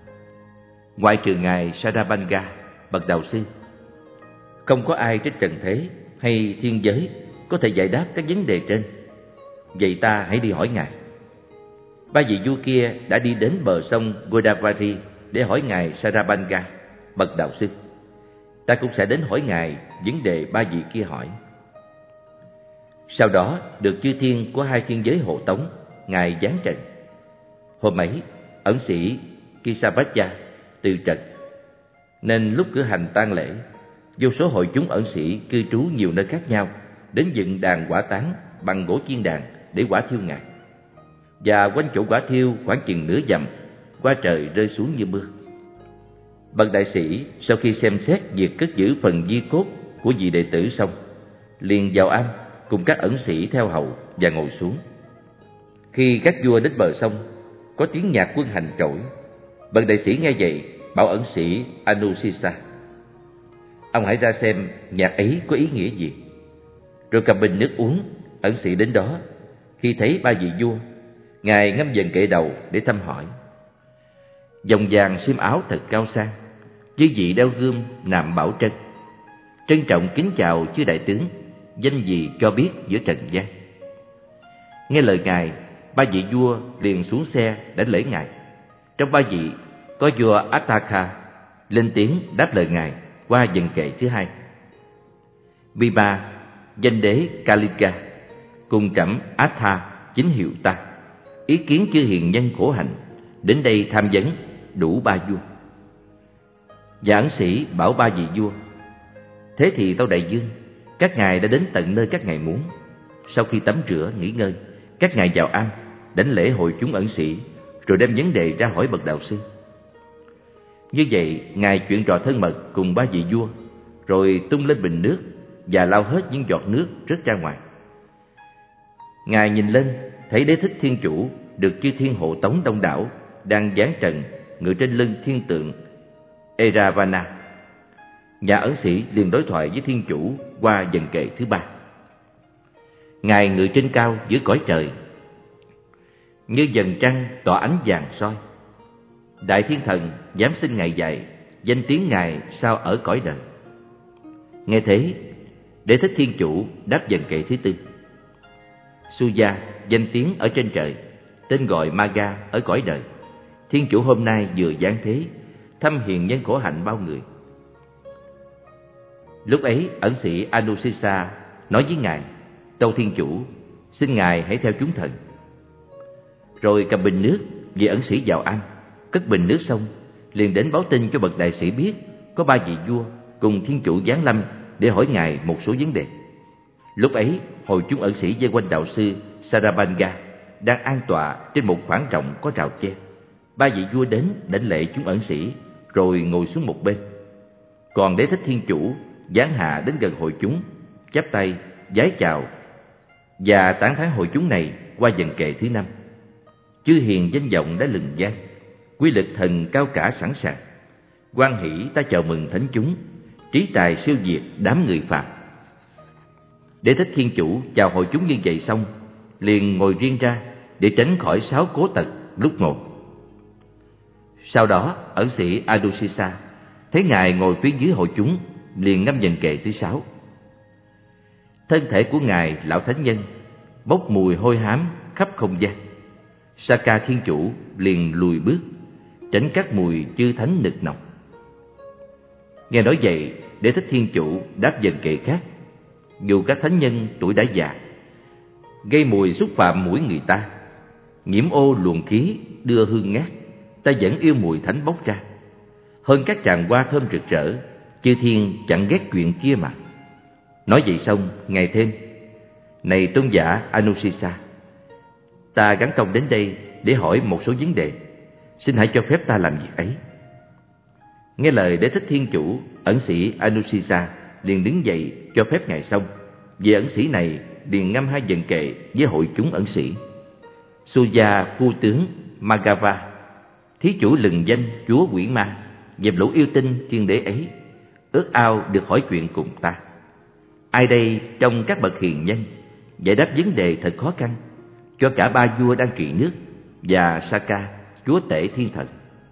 ngoại trừ ngài Sarabanga, bậc đạo sư, không có ai trên trần thế hay thiên giới có thể giải đáp các vấn đề trên. Vậy ta hãy đi hỏi ngài. Ba vị vua kia đã đi đến bờ sông Godavari để hỏi ngài Sarabanga, bậc đạo sư. Ta cũng sẽ đến hỏi ngài vấn đề ba vị kia hỏi. Sau đó được chư thiên của hai thiên giới hộ tống, ngài giáng trần. Hôm ấy, ẩn sĩ Kisavacha từ trần, nên lúc cử hành tang lễ, vô số hội chúng ẩn sĩ cư trú nhiều nơi khác nhau đến dựng đàn hỏa táng bằng gỗ chiên đàn để hỏa thiêu ngài. Và quanh chỗ hỏa thiêu khoảng chừng nửa dặm, qua trời rơi xuống như mưa. Bậc đại sĩ sau khi xem xét việc cất giữ phần di cốt của vị đệ tử xong, liền vào am cùng các ẩn sĩ theo hầu và ngồi xuống. Khi các vua đến bờ sông, có tiếng nhạc quân hành trỗi. Bậc đại sĩ nghe vậy bảo ẩn sĩ Anusisa: ông hãy ra xem nhạc ấy có ý nghĩa gì. Rồi cầm bình nước uống. Ẩn sĩ đến đó, khi thấy ba vị vua, ngài ngâm dần kệ đầu để thăm hỏi. Dòng vàng xiêm áo thật cao sang, chư vị đeo gươm nạm bảo trân. Trân trọng kính chào chư đại tướng, danh gì cho biết giữa trần gian. Nghe lời ngài, ba vị vua liền xuống xe đánh lễ ngài. Trong ba vị có vua Attaka lên tiếng đáp lời ngài qua dần kệ thứ hai. Bima, danh đế Kalinga, cùng trẫm Atha chính hiệu ta, ý kiến chư hiền nhân khổ hạnh, đến đây tham vấn, đủ ba vua. Và ẩn sĩ bảo ba vị vua: thế thì tâu đại dương, Các ngài đã đến tận nơi các ngài muốn. Sau khi tắm rửa, nghỉ ngơi, các ngài vào am, đảnh lễ hội chúng ẩn sĩ, rồi đem vấn đề ra hỏi bậc đạo sư. Như vậy, ngài chuyện trò thân mật cùng ba vị vua, rồi tung lên bình nước và lau hết những giọt nước rớt ra ngoài. Ngài nhìn lên, thấy Đế Thích Thiên Chủ được chư thiên hộ tống đông đảo, đang giáng trần ngự trên lưng thiên tượng Eravana. Nhà ẩn sĩ liền đối thoại với Thiên Chủ qua dần kệ thứ ba. Ngài ngự trên cao giữa cõi trời, như dần trăng tỏa ánh vàng soi. Đại thiên thần dám xin ngài dạy, danh tiếng ngài sao ở cõi đời. Nghe thế, Đế Thích Thiên Chủ đáp dần kệ thứ tư. Suya, danh tiếng ở trên trời, tên gọi Maga ở cõi đời. Thiên Chủ hôm nay vừa giáng thế, thăm hiền nhân khổ hạnh bao người. Lúc ấy, ẩn sĩ Anusisa nói với ngài: Tâu Thiên Chủ, xin ngài hãy theo chúng thần. Rồi cầm bình nước, vị ẩn sĩ vào am, cất bình nước xong, liền đến báo tin cho bậc đại sĩ biết có ba vị vua cùng Thiên Chủ giáng lâm để hỏi ngài một số vấn đề. Lúc ấy, hội chúng ẩn sĩ vây quanh đạo sư Sarabanga đang an tọa trên một khoảng rộng có rào che. Ba vị vua đến đảnh lễ chúng ẩn sĩ, rồi ngồi xuống một bên. Còn Đế Thích Thiên Chủ giáng hạ đến gần hội chúng, chắp tay vái chào và tán thán hội chúng này qua dần kệ thứ năm. Chư hiền danh vọng đã lừng danh, quy lực thần cao cả sẵn sàng. Hoan hỷ ta chào mừng thánh chúng, trí tài siêu việt đám người phàm. Đế Thích Thiên Chủ chào hội chúng như vậy xong, liền ngồi riêng ra để tránh khỏi 6 cố tật lúc ngồi. Sau đó, ẩn sĩ Adusisa thấy ngài ngồi phía dưới hội chúng, liền ngâm dần kệ thứ 6. Thân thể của ngài lão thánh nhân bốc mùi hôi hám khắp không gian. Saka Thiên Chủ liền lùi bước, tránh các mùi chư thánh nực nọc. Nghe nói vậy, Đế Thích Thiên Chủ đáp dần kệ khác: Dù các thánh nhân tuổi đã già, gây mùi xúc phạm mũi người ta, nhiễm ô luồng khí đưa hương ngát, ta vẫn yêu mùi thánh bốc ra. Hơn các tràng hoa thơm rực rỡ, chư thiên chẳng ghét chuyện kia mà. Nói vậy xong, ngài thêm: Này tôn giả Anusisa, ta gắn công đến đây để hỏi một số vấn đề, xin hãy cho phép ta làm việc ấy. Nghe lời Đế Thích Thiên Chủ, ẩn sĩ Anusisa liền đứng dậy cho phép ngài xong. Vị ẩn sĩ này liền ngâm 2 dần kệ với hội chúng ẩn sĩ. Suya phu tướng Magava, thí chủ lừng danh chúa quỷ ma, dẹp lũ yêu tinh thiên đế ấy, ước ao được hỏi chuyện cùng ta. Ai đây trong các bậc hiền nhân giải đáp vấn đề thật khó khăn cho cả ba vua đang trị nước và Saka, chúa tể thiên thần?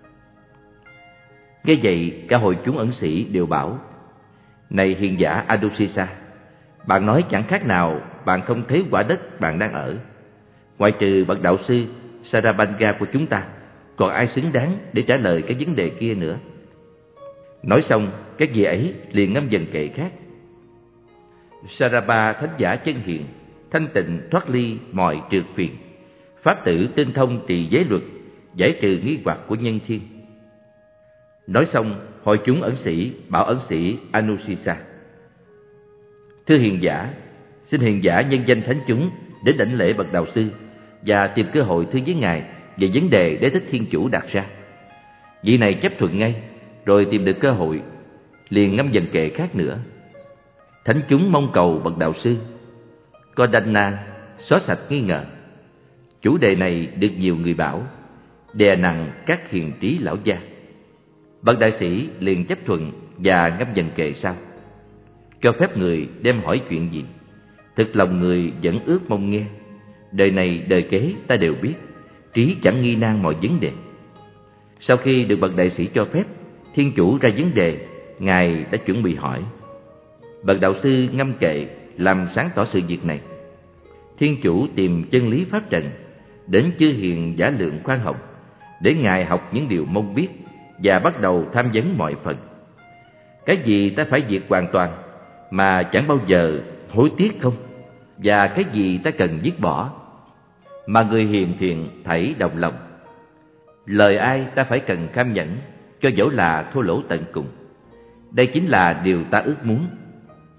Nghe vậy, cả hội chúng ẩn sĩ đều bảo: Này hiền giả Adusisa, bạn nói chẳng khác nào bạn không thấy quả đất bạn đang ở. Ngoại trừ bậc đạo sư Sarabanga của chúng ta, còn ai xứng đáng để trả lời cái vấn đề kia nữa? Nói xong, các vị ấy liền ngâm dần kệ khác. Saraba thánh giả chân hiền, thanh tịnh thoát ly mọi trượt phiền, pháp tử tinh thông trì giới luật, giải trừ nghi hoặc của nhân thiên. Nói xong, hội chúng ẩn sĩ bảo ẩn sĩ Anusisa: Thưa hiền giả, xin hiền giả nhân danh thánh chúng đến đảnh lễ bậc đạo sư và tìm cơ hội thưa với ngài về vấn đề Đế Thích Thiên Chủ đặt ra. Vị này chấp thuận ngay, rồi tìm được cơ hội liền ngâm dần kệ khác nữa. Thánh chúng mong cầu bậc đạo sư Kodana xóa sạch nghi ngờ. Chủ đề này được nhiều người bảo đè nặng các hiền trí lão gia. Bậc đại sĩ liền chấp thuận và ngâm dần kệ sau: Cho phép người đem hỏi chuyện gì, thực lòng người vẫn ước mong nghe. Đời này đời kế ta đều biết, trí chẳng nghi nan mọi vấn đề. Sau khi được bậc đại sĩ cho phép, Thiên Chủ ra vấn đề, ngài đã chuẩn bị hỏi. Bậc đạo sư ngâm kệ làm sáng tỏ sự việc này. Thiên Chủ tìm chân lý pháp trần, đến chư hiền giả lượng khoan hồng, để ngài học những điều mong biết và bắt đầu tham vấn mọi phần. Cái gì ta phải diệt hoàn toàn mà chẳng bao giờ hối tiếc không? Và cái gì ta cần dứt bỏ mà người hiền thiện thảy đồng lòng? Lời ai ta phải cần kham nhẫn, cho dẫu là thua lỗ tận cùng. Đây chính là điều ta ước muốn.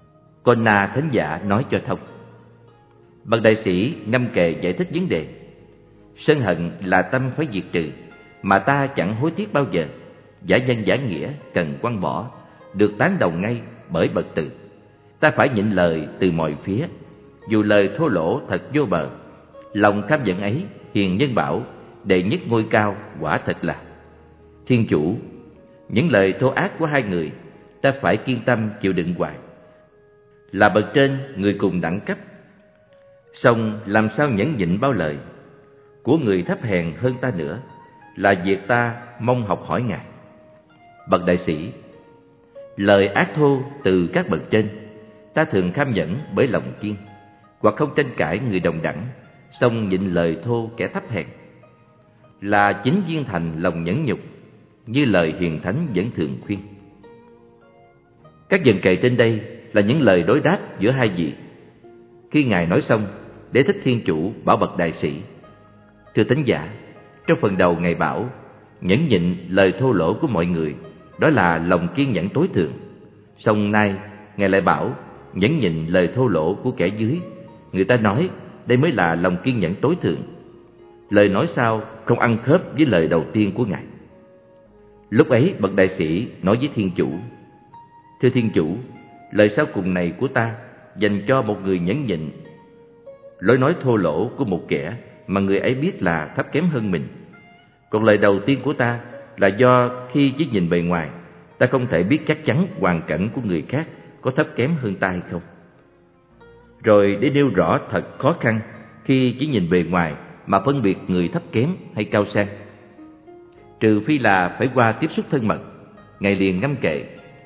Kona thánh giả nói cho thông. Bậc đại sĩ ngâm kệ giải thích vấn đề. Sân hận là tâm phải diệt trừ, mà ta chẳng hối tiếc bao giờ. Giả nhân giả nghĩa cần quăng bỏ, được tán đồng ngay bởi bậc từ. Ta phải nhịn lời từ mọi phía, dù lời thô lỗ thật vô bờ. Lòng căm giận ấy, hiền nhân bảo, đệ nhất ngôi cao quả thật là. Thiên chủ, những lời thô ác của hai người, ta phải kiên tâm chịu đựng hoài. Là bậc trên, người cùng đẳng cấp, song làm sao nhẫn nhịn bao lời của người thấp hèn hơn ta nữa, là việc ta mong học hỏi Ngài. Bậc đại sĩ, lời ác thô từ các bậc trên, ta thường kham nhẫn bởi lòng kiên, hoặc không tranh cãi người đồng đẳng, song nhịn lời thô kẻ thấp hèn, là chính viên thành lòng nhẫn nhục, như lời hiền thánh vẫn thường khuyên. Các dần kệ trên đây là những lời đối đáp giữa hai vị. Khi Ngài nói xong, Đế Thích Thiên Chủ bảo bậc đại sĩ: thưa thính giả, trong phần đầu Ngài bảo nhẫn nhịn lời thô lỗ của mọi người, đó là lòng kiên nhẫn tối thượng. Song nay Ngài lại bảo nhẫn nhịn lời thô lỗ của kẻ dưới. Người ta nói đây mới là lòng kiên nhẫn tối thượng. Lời nói sau không ăn khớp với lời đầu tiên của Ngài. Lúc ấy bậc đại sĩ nói với Thiên Chủ: thưa Thiên Chủ, lời sau cùng này của ta dành cho một người nhẫn nhịn lối nói thô lỗ của một kẻ mà người ấy biết là thấp kém hơn mình. Còn lời đầu tiên của ta là do khi chỉ nhìn bề ngoài, ta không thể biết chắc chắn hoàn cảnh của người khác có thấp kém hơn ta hay không. Rồi để nêu rõ thật khó khăn khi chỉ nhìn bề ngoài mà phân biệt người thấp kém hay cao sang. Trừ phi là phải qua tiếp xúc thân mật, Ngài liền ngâm kệ: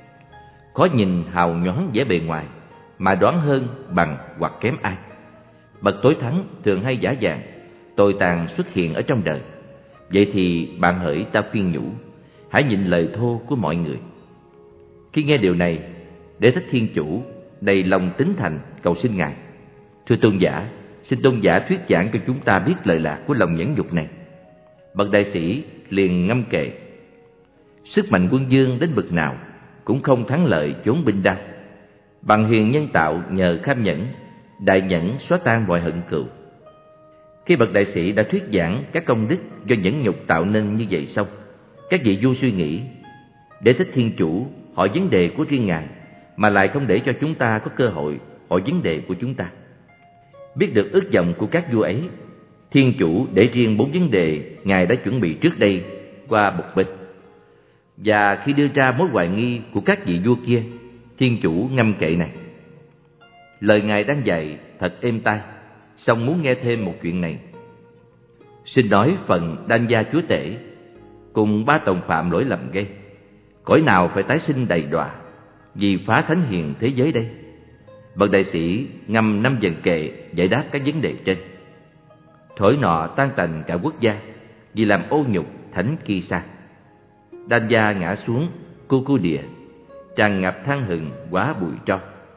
khó nhìn hào nhoáng vẻ bề ngoài mà đoán hơn bằng hoặc kém ai. Bậc tối thắng thường hay giả dạng, tồi tàn xuất hiện ở trong đời. Vậy thì bạn hỡi ta khuyên nhủ, hãy nhịn lời thô của mọi người. Khi nghe điều này, Đế Thích Thiên Chủ đầy lòng tín thành cầu xin Ngài: thưa tôn giả, xin tôn giả thuyết giảng cho chúng ta biết lời lạc của lòng nhẫn nhục này. Bậc đại sĩ liền ngâm kệ: sức mạnh quân vương đến bậc nào cũng không thắng lợi chốn binh đao. Bằng hiền nhân tạo nhờ kham nhẫn, đại nhẫn xóa tan mọi hận cừu. Khi bậc đại sĩ đã thuyết giảng các công đức do nhẫn nhục tạo nên như vậy xong, các vị vua suy nghĩ: Đế Thích Thiên Chủ hỏi vấn đề của riêng Ngài mà lại không để cho chúng ta có cơ hội hỏi vấn đề của chúng ta. Biết được ước vọng của các vua ấy, Thiên Chủ để riêng 4 vấn đề Ngài đã chuẩn bị trước đây qua một bên. Và khi đưa ra mối hoài nghi của các vị vua kia, Thiên Chủ ngâm kệ này: lời Ngài đang dạy thật êm tai, song muốn nghe thêm một chuyện này. Xin nói phần Đanh Gia Chúa Tể cùng 3 tòng phạm lỗi lầm gây, cõi nào phải tái sinh đầy đọa vì phá thánh hiền thế giới đây? Bậc đại sĩ ngâm 5 vần kệ giải đáp các vấn đề trên. Thổi nọ tan tành cả quốc gia vì làm ô nhục thánh Kỳ Sa. Đanh Gia ngã xuống cu cu địa, tràn ngập than hừng quá bụi tro.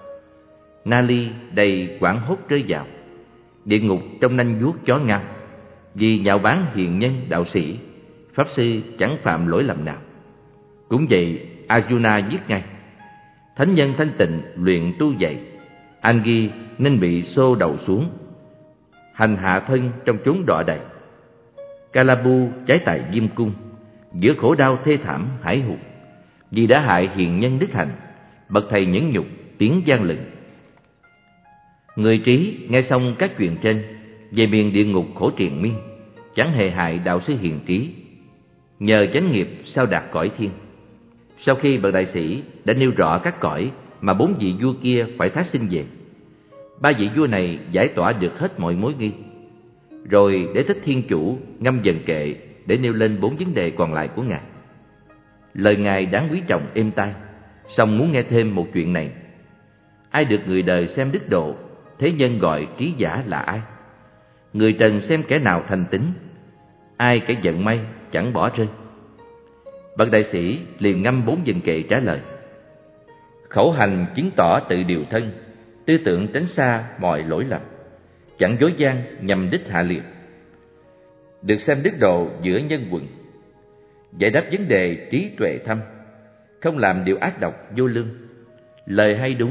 Na Ly đầy quảng hốt rơi vào địa ngục trong nanh vuốt chó ngao, vì nhạo báng hiền nhân đạo sĩ, pháp sư chẳng phạm lỗi lầm nào. Cũng vậy, Arjuna giết ngay. Thánh nhân thanh tịnh luyện tu dậy, Angi nên bị xô đầu xuống, hành hạ thân trong chốn đọa đầy. Kalabu cháy tại Diêm Cung, giữa khổ đau thê thảm hải hụt, vì đã hại hiền nhân đức hạnh, bậc thầy nhẫn nhục tiếng gian lừng. Người trí nghe xong các chuyện trên, về miền địa ngục khổ triền miên, chẳng hề hại đạo sư hiền trí, nhờ chánh nghiệp sao đạt cõi thiên. Sau khi bậc đại sĩ đã nêu rõ các cõi mà 4 vị vua kia phải thác sinh về, 3 vị vua này giải tỏa được hết mọi mối nghi. Rồi Đế Thích Thiên Chủ ngâm vần kệ để nêu lên 4 vấn đề còn lại của Ngài. Lời Ngài đáng quý trọng êm tai, song muốn nghe thêm một chuyện này. Ai được người đời xem đức độ, thế nhân gọi trí giả là ai? Người trần xem kẻ nào thành tín, ai kẻ giận may chẳng bỏ rơi? Bậc đại sĩ liền ngâm 4 vần kệ trả lời: khẩu hành chứng tỏ tự điều thân, tư tưởng tránh xa mọi lỗi lầm, chẳng dối gian nhằm đích hạ liệt, được xem đức độ giữa nhân quần, giải đáp vấn đề trí tuệ thâm, không làm điều ác độc vô lương, lời hay đúng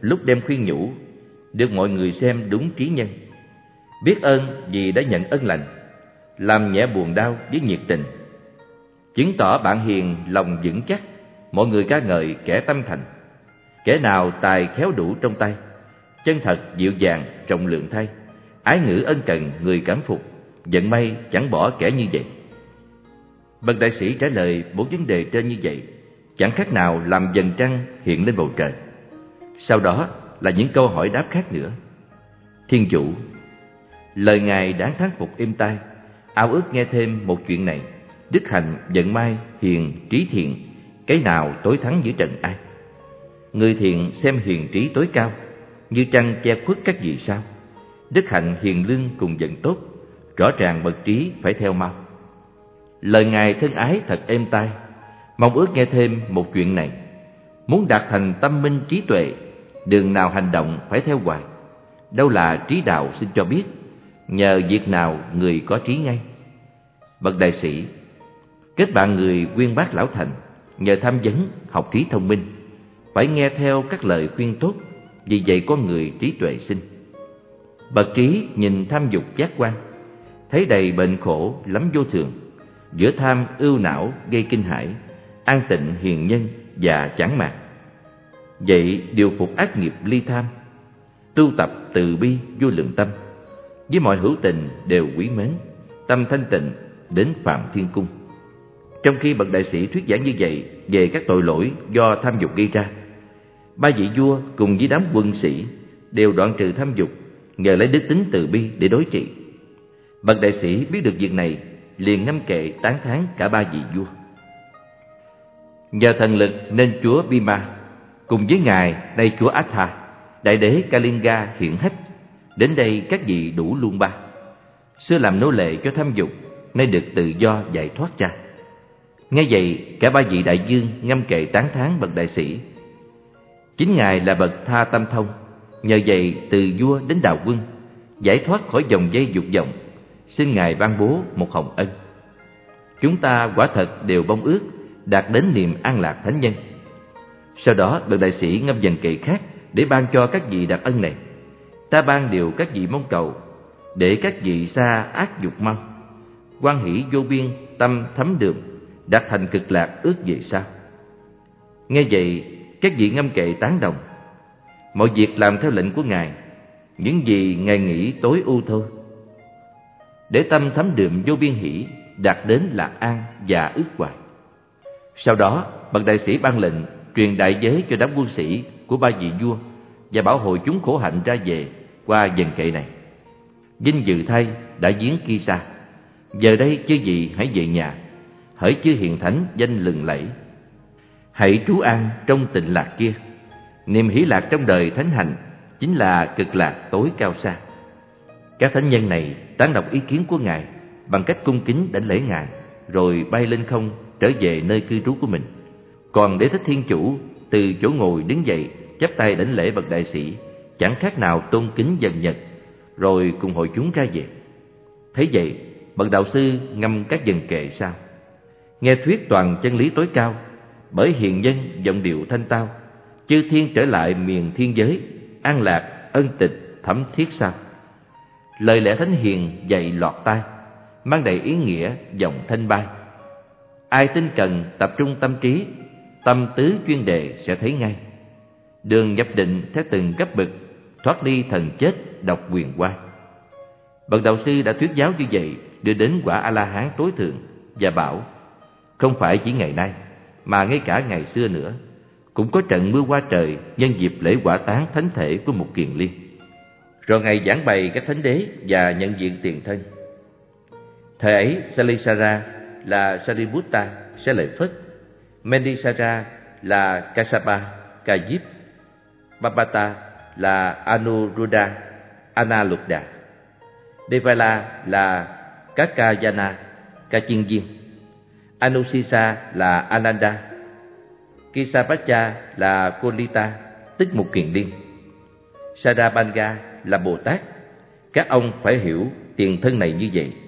lúc đem khuyên nhủ, được mọi người xem đúng trí nhân. Biết ơn vì đã nhận ân lành, làm nhẹ buồn đau với nhiệt tình, chứng tỏ bạn hiền lòng vững chắc, mọi người ca ngợi kẻ tâm thành. Kẻ nào tài khéo đủ trong tay, chân thật dịu dàng trọng lượng thay, ái ngữ ân cần người cảm phục, vận may chẳng bỏ kẻ như vậy. Bậc đại sĩ trả lời 4 vấn đề trên như vậy, chẳng khác nào làm vầng trăng hiện lên bầu trời. Sau đó là những câu hỏi đáp khác nữa. Thiên chủ, lời Ngài đáng thán phục êm tai, ao ước nghe thêm một chuyện này. Đức hạnh, vận may, hiền, trí thiện, cái nào tối thắng giữa trần ai? Người thiện xem hiền trí tối cao, như trăng che khuất các vì sao. Đức hạnh hiền lương cùng vận tốt, rõ ràng bậc trí phải theo mau. Lời Ngài thân ái thật êm tai, mong ước nghe thêm một chuyện này. Muốn đạt thành tâm minh trí tuệ, đường nào hành động phải theo hoài. Đâu là trí đạo xin cho biết, nhờ việc nào người có trí ngay. Bậc đại sĩ, kết bạn người uyên bác lão thành, nhờ tham vấn học trí thông minh, phải nghe theo các lời khuyên tốt, vì vậy con người trí tuệ sinh. Bậc trí nhìn tham dục giác quan, thấy đầy bệnh khổ lắm vô thường, giữa tham ưu não gây kinh hãi, an tịnh hiền nhân và chẳng mạc. Vậy điều phục ác nghiệp ly tham, tu tập từ bi vô lượng tâm, với mọi hữu tình đều quý mến, tâm thanh tịnh đến Phạm Thiên Cung. Trong khi bậc đại sĩ thuyết giảng như vậy về các tội lỗi do tham dục gây ra, 3 vị vua cùng với đám quân sĩ đều đoạn trừ tham dục, nhờ lấy đức tính từ bi để đối trị. Bậc đại sĩ biết được việc này, liền ngâm kệ tán thán cả 3 vị vua. Nhờ thần lực nên chúa Bhima cùng với ngài nay chúa Atha, đại đế Kalinga hiện hách, đến đây các vị đủ luôn ba. Xưa làm nô lệ cho tham dục, nay được tự do giải thoát ra. Nghe vậy, cả 3 vị đại dương ngâm kệ tán thán bậc đại sĩ. Chính ngài là bậc tha tâm thông, nhờ vậy từ vua đến đạo quân, giải thoát khỏi dòng dây dục vọng, xin ngài ban bố một hồng ân. Chúng ta quả thật đều mong ước đạt đến niềm an lạc thánh nhân. Sau đó bậc đại sĩ ngâm dần kệ khác để ban cho các vị đạt ân này. Ta ban điều các vị mong cầu, để các vị xa ác dục mau, hoan hỷ vô biên tâm thấm đượm, đạt thành cực lạc ước về sau. Nghe vậy, các vị ngâm kệ tán đồng. Mọi việc làm theo lệnh của ngài, những gì ngài nghĩ tối ưu thôi, để tâm thấm đượm vô biên hỷ, đạt đến lạc an và ước hoài. Sau đó bậc đại sĩ ban lệnh truyền đại giới cho đám quân sĩ của 3 vị vua và bảo hộ chúng khổ hạnh ra về qua dần kệ này. Vinh dự thay đã viếng Kisa, giờ đây chư vị hãy về nhà, hỡi chư hiền thánh danh lừng lẫy, hãy trú an trong tịnh lạc kia. Niềm hỷ lạc trong đời thánh hành chính là cực lạc tối cao xa. Các thánh nhân này tán đọc ý kiến của ngài bằng cách cung kính đảnh lễ ngài, rồi bay lên không trở về nơi cư trú của mình. Còn Đế Thích Thiên Chủ từ chỗ ngồi đứng dậy, chắp tay đảnh lễ bậc đại sĩ, chẳng khác nào tôn kính dần nhật, rồi cùng hội chúng ra về. Thấy vậy, bậc đạo sư ngâm các dần kệ sau: nghe thuyết toàn chân lý tối cao, bởi hiền nhân giọng điệu thanh tao, chư thiên trở lại miền thiên giới, an lạc ân tịch thấm thiết sao. Lời lẽ thánh hiền dạy lọt tai, mang đầy ý nghĩa dòng thanh bay. Ai tinh cần tập trung tâm trí, tâm tứ chuyên đề sẽ thấy ngay. Đường nhập định theo từng cấp bậc, thoát ly thần chết độc quyền oai. Bậc đạo sư đã thuyết giáo như vậy, đưa đến quả A-la-hán tối thượng, và bảo không phải chỉ ngày nay mà ngay cả ngày xưa nữa cũng có trận mưa qua trời nhân dịp lễ hỏa táng thánh thể của một kiền liên. Rồi ngài giảng bày các thánh đế và nhận diện tiền thân. Thời ấy Salisara là Sariputta sẽ lời Phất, Mendisara là Kassapa Kajip, Babata là Anuruddha Analuddha, Devala là Kakayana Kachiên, Anusisa là Ananda, Kisapacha là Kolita tức một kiền liên, Sarabanga là Bồ Tát. Các ông phải hiểu tiền thân này như vậy.